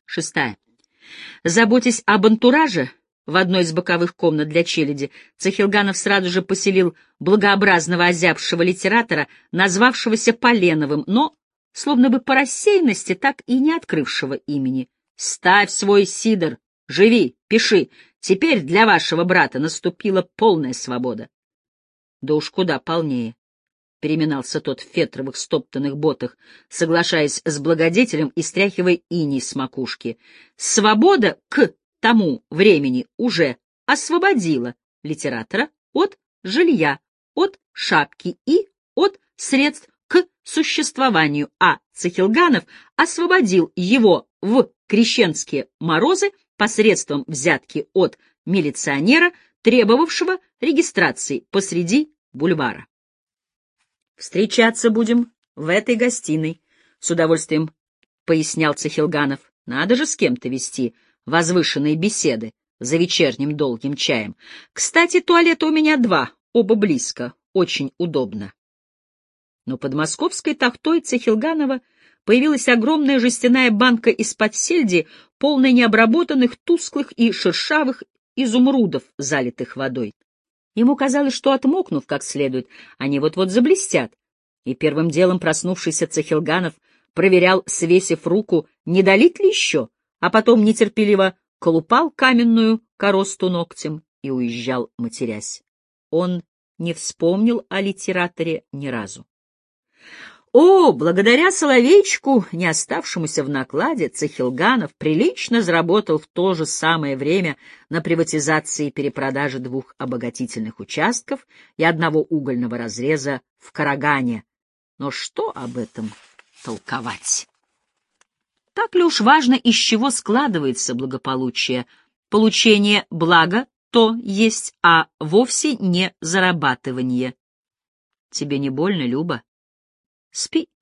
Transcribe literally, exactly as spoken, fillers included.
Шестая. Заботясь об антураже, в одной из боковых комнат для челяди Цахилганов сразу же поселил благообразного озябшего литератора, назвавшегося Поленовым, но, словно бы по рассеянности, так и не открывшего имени. «Ставь свой сидор, живи, пиши. Теперь для вашего брата наступила полная свобода». «Да уж куда полнее», — переминался тот в фетровых стоптанных ботах, соглашаясь с благодетелем и стряхивая иней с макушки. «Свобода к тому времени уже освободила литератора от жилья, от шапки и от средств к существованию, а Цахилганов освободил его в крещенские морозы посредством взятки от милиционера, требовавшего регистрации посреди бульвара. «Встречаться будем в этой гостиной», — с удовольствием пояснял Цахилганов. «Надо же с кем-то вести возвышенные беседы за вечерним долгим чаем. Кстати, туалета у меня два, оба близко, очень удобно». Но под московской тахтой Цахилганова появилась огромная жестяная банка из-под сельди, полная необработанных, тусклых и шершавых изумрудов, залитых водой. Ему казалось, что, отмокнув как следует, они вот-вот заблестят, и первым делом проснувшийся Цахилганов проверял, свесив руку, не долить ли еще, а потом нетерпеливо колупал каменную коросту ногтем и уезжал, матерясь. Он не вспомнил о литераторе ни разу. О, благодаря Соловейчику, не оставшемуся в накладе, Цахилганов прилично заработал в то же самое время на приватизации и перепродаже двух обогатительных участков и одного угольного разреза в Карагане. Но что об этом толковать? Так ли уж важно, из чего складывается благополучие? Получение блага то есть, а вовсе не зарабатывание. Тебе не больно, Люба? Спи.